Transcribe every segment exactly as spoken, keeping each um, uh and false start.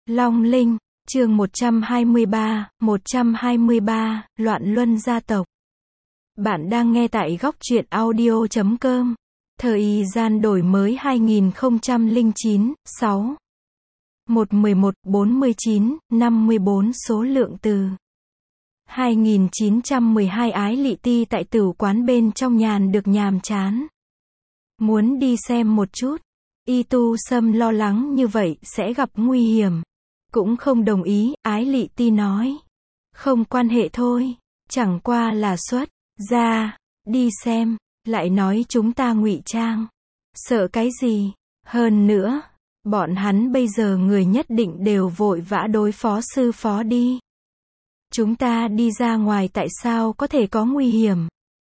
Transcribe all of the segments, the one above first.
Long Linh, chương một trăm hai mươi ba, một trăm hai mươi ba, Loạn Luân gia tộc. Bạn đang nghe tại góc truyện audio chấm com. Thời gian đổi mới hai nghìn không trăm lẻ chín, sáu. một mười một, bốn mươi chín, năm mươi bốn số lượng từ. hai nghìn chín trăm mười hai Ái Lị Ti tại tửu quán bên trong nhàn được nhàm chán. Muốn đi xem một chút. Y Tu Sâm lo lắng như vậy sẽ gặp nguy hiểm. Cũng không đồng ý, Ái Lị Ti nói. Không quan hệ thôi, chẳng qua là xuất ra, đi xem, lại nói chúng ta ngụy trang. Sợ cái gì? Hơn nữa, bọn hắn bây giờ người nhất định đều vội vã đối phó sư phó đi. Chúng ta đi ra ngoài tại sao có thể có nguy hiểm?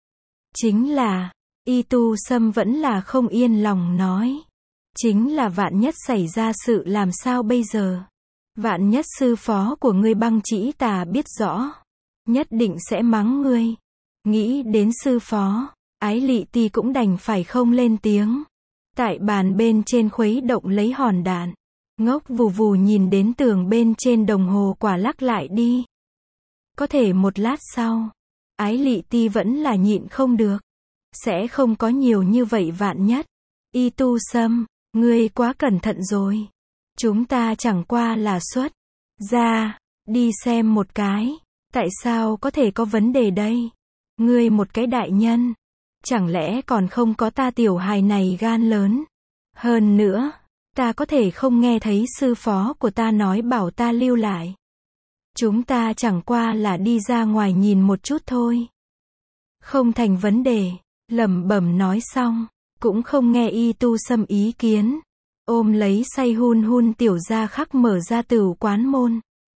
Chính là, Y Tu Sâm vẫn là không yên lòng nói. Chính là vạn nhất xảy ra sự làm sao bây giờ? Vạn nhất sư phó của ngươi Băng Chỉ Tà biết rõ, nhất định sẽ mắng ngươi. Nghĩ đến sư phó, Ái Lị Ti cũng đành phải không lên tiếng. Tại bàn bên trên khuấy động lấy hòn đạn. Ngốc vù vù nhìn đến tường bên trên đồng hồ quả lắc lại đi. Có thể một lát sau, Ái Lị Ti vẫn là nhịn không được. Sẽ không có nhiều như vậy vạn nhất. Y Tu Sâm, ngươi quá cẩn thận rồi. Chúng ta chẳng qua là xuất ra, đi xem một cái. Tại sao có thể có vấn đề đây? Ngươi một cái đại nhân, chẳng lẽ còn không có ta tiểu hài này gan lớn? Hơn nữa, ta có thể không nghe thấy sư phó của ta nói bảo ta lưu lại. Chúng ta chẳng qua là đi ra ngoài nhìn một chút thôi. Không thành vấn đề, lẩm bẩm nói xong, cũng không nghe Y Tu Sâm ý kiến. Ôm lấy say hun hun tiểu gia khắc mở ra tửu quán môn.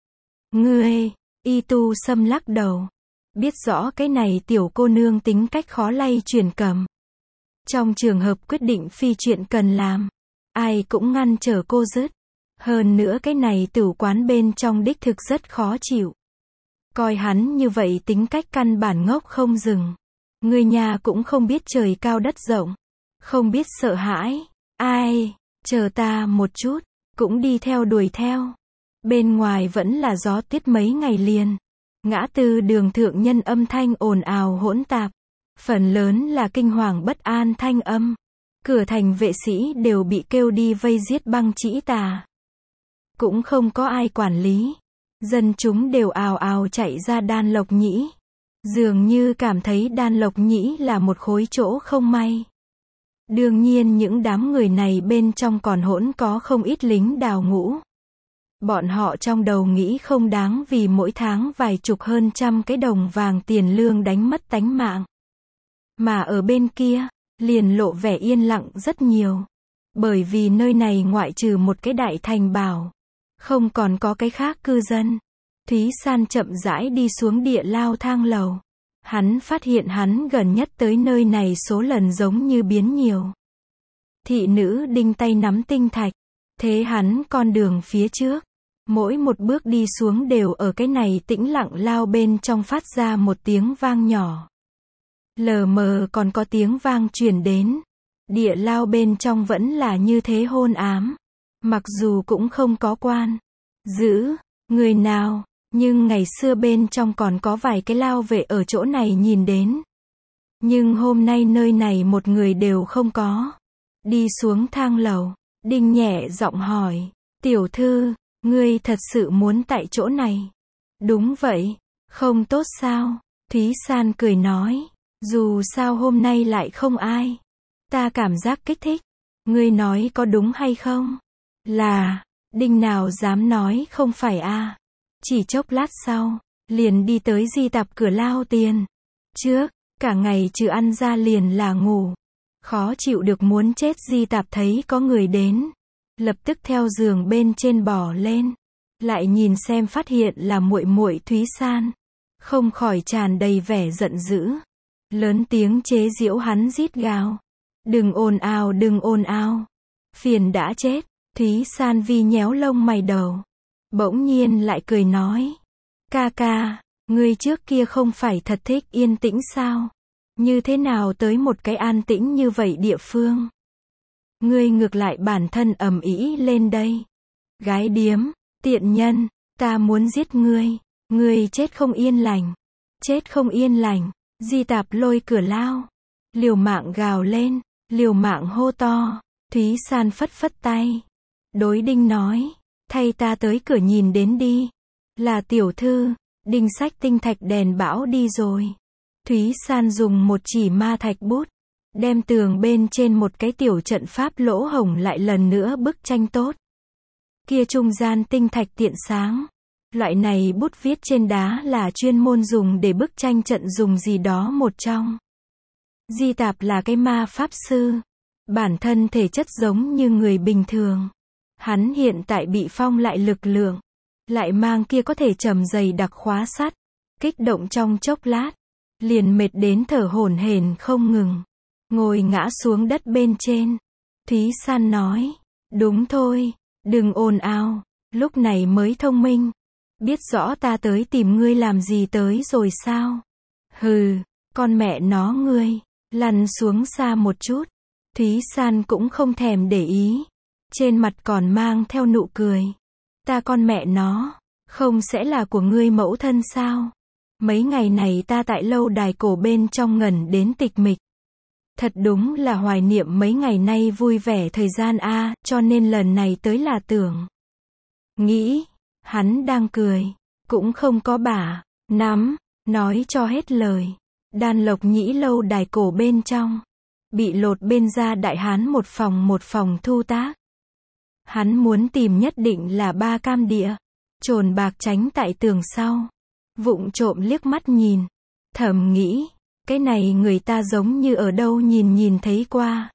Ngươi, Y Tu Sâm lắc đầu. Biết rõ cái này tiểu cô nương tính cách khó lay chuyển cầm. Trong trường hợp quyết định phi chuyện cần làm, ai cũng ngăn trở cô dứt. Hơn nữa cái này tửu quán bên trong đích thực rất khó chịu. Coi hắn như vậy tính cách căn bản ngốc không dừng. Người nhà cũng không biết trời cao đất rộng. Không biết sợ hãi. Ai, chờ ta một chút, cũng đi theo đuổi theo. Bên ngoài vẫn là gió tiết mấy ngày liền. Ngã tư đường thượng nhân âm thanh ồn ào hỗn tạp. Phần lớn là kinh hoàng bất an thanh âm. Cửa thành vệ sĩ đều bị kêu đi vây giết Băng Chỉ Tà. Cũng không có ai quản lý. Dân chúng đều ào ào chạy ra Đan Lộc Nhĩ. Dường như cảm thấy Đan Lộc Nhĩ là một khối chỗ không may. Đương nhiên những đám người này bên trong còn hỗn có không ít lính đào ngũ. Bọn họ trong đầu nghĩ không đáng vì mỗi tháng vài chục hơn trăm cái đồng vàng tiền lương đánh mất tánh mạng. Mà ở bên kia, liền lộ vẻ yên lặng rất nhiều. Bởi vì nơi này ngoại trừ một cái đại thành bảo, không còn có cái khác cư dân. Thúy San chậm rãi đi xuống địa lao thang lầu. Hắn phát hiện hắn gần nhất tới nơi này số lần giống như biến nhiều. Thị nữ đinh tay nắm tinh thạch. Thế hắn con đường phía trước. Mỗi một bước đi xuống đều ở cái này tĩnh lặng lao bên trong phát ra một tiếng vang nhỏ. Lờ mờ còn có tiếng vang truyền đến. Địa lao bên trong vẫn là như thế hôn ám. Mặc dù cũng không có quan giữ người nào. Nhưng ngày xưa bên trong còn có vài cái lao vệ ở chỗ này nhìn đến. Nhưng hôm nay nơi này một người đều không có. Đi xuống thang lầu, Đinh nhẹ giọng hỏi. Tiểu thư, ngươi thật sự muốn tại chỗ này? Đúng vậy, không tốt sao? Thúy San cười nói. Dù sao hôm nay lại không ai. Ta cảm giác kích thích. Ngươi nói có đúng hay không? Là, Đinh nào dám nói không phải a. Chỉ chốc lát sau, liền đi tới di tạp cửa lao tiền. Trước, cả ngày trừ ăn ra liền là ngủ. Khó chịu được muốn chết di tạp thấy có người đến. Lập tức theo giường bên trên bò lên. Lại nhìn xem phát hiện là muội muội Thúy San. Không khỏi tràn đầy vẻ giận dữ. Lớn tiếng chế giễu hắn rít gào. Đừng ồn ào đừng ồn ào. Phiền đã chết. Thúy San vi nhéo lông mày đầu. Bỗng nhiên lại cười nói. Ca ca, ngươi trước kia không phải thật thích yên tĩnh sao? Như thế nào tới một cái an tĩnh như vậy địa phương? Ngươi ngược lại bản thân ầm ĩ lên đây. Gái điếm, Tiện nhân, ta muốn giết ngươi, ngươi chết không yên lành, chết không yên lành. Di Tạp lôi cửa lao, liều mạng gào lên, liều mạng hô to. Thúy San phất phất tay, đối Đinh nói, thay ta tới cửa nhìn đến đi. Là tiểu thư. Đinh xách tinh thạch đèn bão đi rồi. Thúy San dùng một chỉ ma thạch bút, đem tường bên trên một cái tiểu trận pháp lỗ hổng lại lần nữa bức tranh tốt. Kia trung gian tinh thạch tiện sáng. Loại này bút viết trên đá là chuyên môn dùng để bức tranh trận dùng gì đó một trong. Di Tạp là cái ma pháp sư. Bản thân thể chất giống như người bình thường. Hắn hiện tại bị phong lại lực lượng. Lại mang kia có thể trầm dày đặc khóa sắt. Kích động trong chốc lát. Liền mệt đến thở hổn hển không ngừng. Ngồi ngã xuống đất bên trên. Thúy San nói. Đúng thôi, đừng ồn ào. Lúc này mới thông minh. Biết rõ ta tới tìm ngươi làm gì tới rồi sao? Hừ, con mẹ nó ngươi. Lăn xuống xa một chút. Thúy San cũng không thèm để ý. Trên mặt còn mang theo nụ cười. Ta con mẹ nó, không sẽ là của ngươi mẫu thân sao? Mấy ngày này ta tại lâu đài cổ bên trong ngẩn đến tịch mịch. Thật đúng là hoài niệm mấy ngày nay vui vẻ thời gian a, cho nên lần này tới là tưởng. Nghĩ, hắn đang cười, cũng không có bả, nắm, nói cho hết lời. Đan Lộc Nhĩ lâu đài cổ bên trong, bị lột bên ra đại hán một phòng một phòng thu tác. Hắn muốn tìm nhất định là Ba Cam Địa. Trồn Bạc tránh tại tường sau, vụng trộm liếc mắt nhìn, thầm nghĩ, cái này người ta giống như ở đâu nhìn nhìn thấy qua.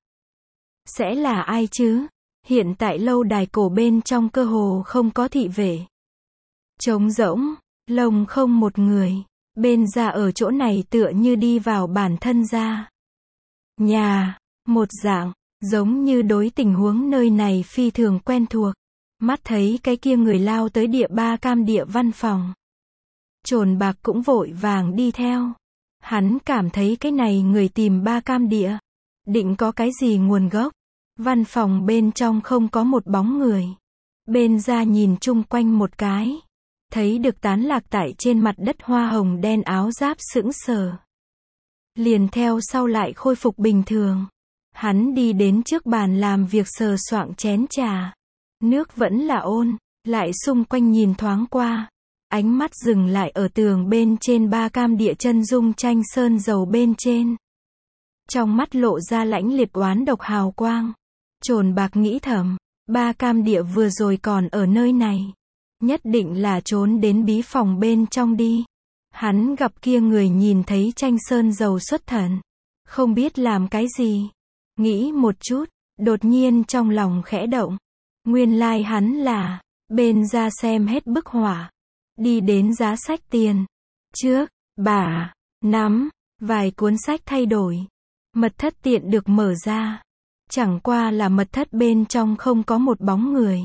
Sẽ là ai chứ? Hiện tại lâu đài cổ bên trong cơ hồ không có thị vệ. Trống rỗng, lồng không một người. Bên ra ở chỗ này tựa như đi vào bản thân ra. Nhà, một dạng, giống như đối tình huống nơi này phi thường quen thuộc. Mắt thấy cái kia người lao tới địa Ba Cam Địa văn phòng. Trồn Bạc cũng vội vàng đi theo. Hắn cảm thấy cái này người tìm Ba Cam Địa. Định có cái gì nguồn gốc. Văn phòng bên trong không có một bóng người. Bên ra nhìn chung quanh một cái. Thấy được tán lạc tại trên mặt đất hoa hồng đen áo giáp sững sờ. Liền theo sau lại khôi phục bình thường. Hắn đi đến trước bàn làm việc sờ soạng chén trà. Nước vẫn là ôn, lại xung quanh nhìn thoáng qua. Ánh mắt dừng lại ở tường bên trên Ba Cam Địa chân dung tranh sơn dầu bên trên. Trong mắt lộ ra lãnh liệt oán độc hào quang. Trồn Bạc nghĩ thầm, Ba Cam Địa vừa rồi còn ở nơi này. Nhất định là trốn đến bí phòng bên trong đi. Hắn gặp kia người nhìn thấy tranh sơn dầu xuất thần. Không biết làm cái gì. Nghĩ một chút, đột nhiên trong lòng khẽ động. Nguyên lai like hắn là, bên ra xem hết bức họa. Đi đến giá sách tiền. Trước, bà, nắm, vài cuốn sách thay đổi. Mật thất tiện được mở ra. Chẳng qua là mật thất bên trong không có một bóng người.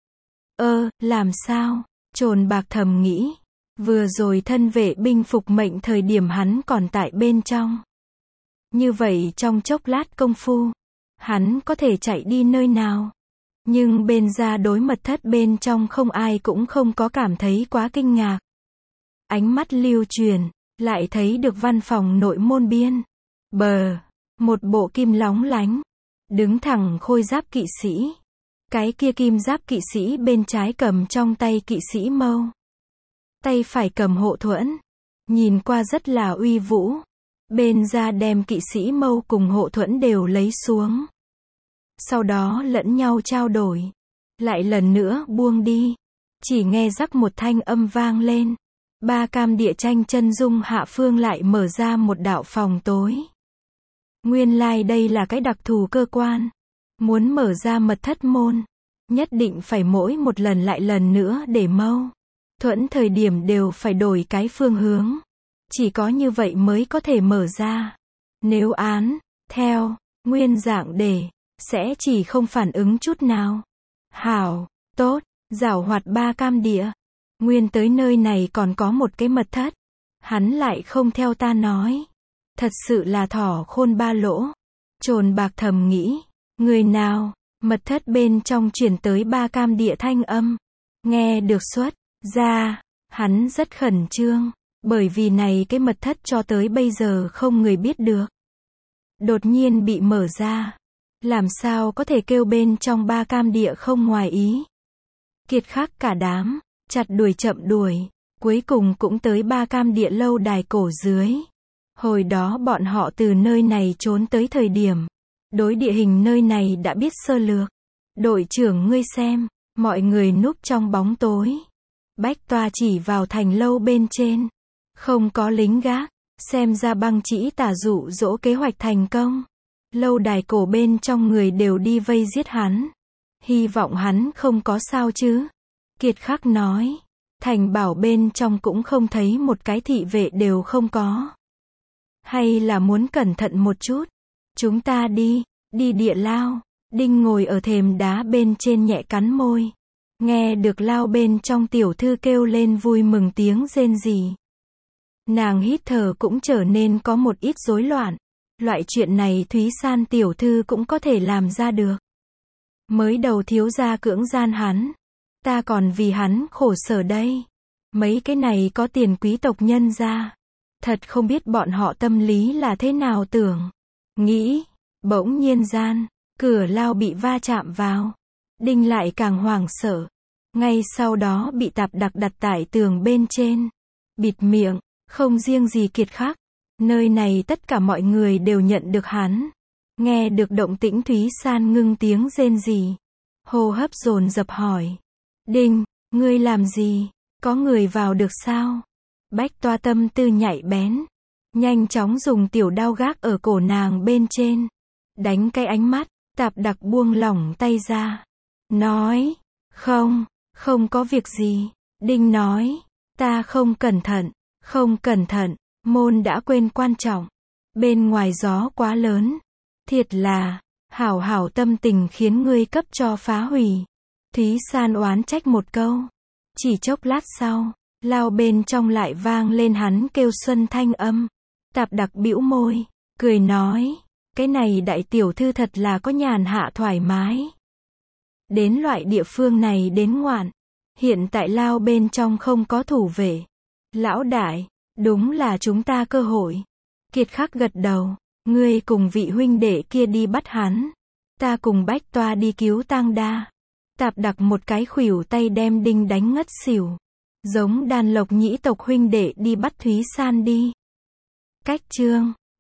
Ơ, làm sao? Trồn Bạc thầm nghĩ. Vừa rồi thân vệ binh phục mệnh thời điểm hắn còn tại bên trong. Như vậy trong chốc lát công phu, hắn có thể chạy đi nơi nào? Nhưng bên ra đối mật thất bên trong không ai cũng không có cảm thấy quá kinh ngạc. Ánh mắt lưu truyền, lại thấy được văn phòng nội môn biên. Bờ, một bộ kim lóng lánh, đứng thẳng khôi giáp kỵ sĩ. Cái kia kim giáp kỵ sĩ bên trái cầm trong tay kỵ sĩ mâu. Tay phải cầm hộ thuẫn. Nhìn qua rất là uy vũ. Bên ra đem kỵ sĩ mâu cùng hộ thuẫn đều lấy xuống. Sau đó lẫn nhau trao đổi. Lại lần nữa buông đi. Chỉ nghe rắc một thanh âm vang lên. Ba Cam Địa tranh chân dung hạ phương lại mở ra một đạo phòng tối. Nguyên lai like đây là cái đặc thù cơ quan. Muốn mở ra mật thất môn. Nhất định phải mỗi một lần lại lần nữa để mâu thuẫn thời điểm đều phải đổi cái phương hướng. Chỉ có như vậy mới có thể mở ra. Nếu án, theo, nguyên dạng để, sẽ chỉ không phản ứng chút nào. Hảo, tốt, giảo hoạt Ba Cam Địa. Nguyên tới nơi này còn có một cái mật thất. Hắn lại không theo ta nói. Thật sự là thỏ khôn ba lỗ. Trồn Bạc thầm nghĩ. Người nào? Mật thất bên trong chuyển tới Ba Cam Địa thanh âm. Nghe được xuất ra, hắn rất khẩn trương, bởi vì này cái mật thất cho tới bây giờ không người biết được. Đột nhiên bị mở ra, làm sao có thể kêu bên trong ba cam địa không ngoài ý. Kiệt khắc cả đám, chặt đuổi chậm đuổi, cuối cùng cũng tới ba cam địa lâu đài cổ dưới. Hồi đó bọn họ từ nơi này trốn tới thời điểm, đối địa hình nơi này đã biết sơ lược. Đội trưởng ngươi xem, mọi người núp trong bóng tối. Bách Toa chỉ vào thành lâu bên trên, không có lính gác, xem ra băng chỉ tả dụ dỗ kế hoạch thành công. Lâu đài cổ bên trong người đều đi vây giết hắn. Hy vọng hắn không có sao chứ. Kiệt khắc nói, thành bảo bên trong cũng không thấy một cái thị vệ đều không có. Hay là muốn cẩn thận một chút. Chúng ta đi, đi địa lao. Đinh ngồi ở thềm đá bên trên nhẹ cắn môi. Nghe được lao bên trong tiểu thư kêu lên vui mừng tiếng rên rỉ. Nàng hít thở cũng trở nên có một ít rối loạn. Loại chuyện này Thúy San tiểu thư cũng có thể làm ra được. Mới đầu thiếu gia cưỡng gian hắn. Ta còn vì hắn khổ sở đây. Mấy cái này có tiền quý tộc nhân ra. Thật không biết bọn họ tâm lý là thế nào tưởng. Nghĩ, bỗng nhiên gian, cửa lao bị va chạm vào. Đinh lại càng hoảng sợ. Ngay sau đó bị tạp đặc đặt tại tường bên trên. Bịt miệng, không riêng gì Kiệt khắc. Nơi này tất cả mọi người đều nhận được hắn. Nghe được động tĩnh Thúy San ngưng tiếng rên rỉ. Hô hấp dồn dập hỏi. Đinh, ngươi làm gì? Có người vào được sao? Bách Toa tâm tư nhạy bén. Nhanh chóng dùng tiểu đao gác ở cổ nàng bên trên. Đánh cái ánh mắt, tạp đặc buông lỏng tay ra. Nói, không, không có việc gì. Đinh nói, ta không cẩn thận, không cẩn thận, môn đã quên quan trọng. Bên ngoài gió quá lớn. Thiệt là, hảo hảo tâm tình khiến ngươi cấp cho phá hủy. Thúy San oán trách một câu. Chỉ chốc lát sau, lao bên trong lại vang lên hắn kêu xuân thanh âm. Tạp đặc bĩu môi, cười nói, cái này đại tiểu thư thật là có nhàn hạ thoải mái. Đến loại địa phương này đến ngoạn. Hiện tại lao bên trong không có thủ vệ. Lão đại, đúng là chúng ta cơ hội. Kiệt khắc gật đầu, ngươi cùng vị huynh đệ kia đi bắt hắn. Ta cùng Bách Toa đi cứu Tang Đa. Tạp đặc một cái khuỷu tay đem Đinh đánh ngất xỉu. Giống đàn lộc nhĩ tộc huynh đệ đi bắt Thúy San đi. Cách chương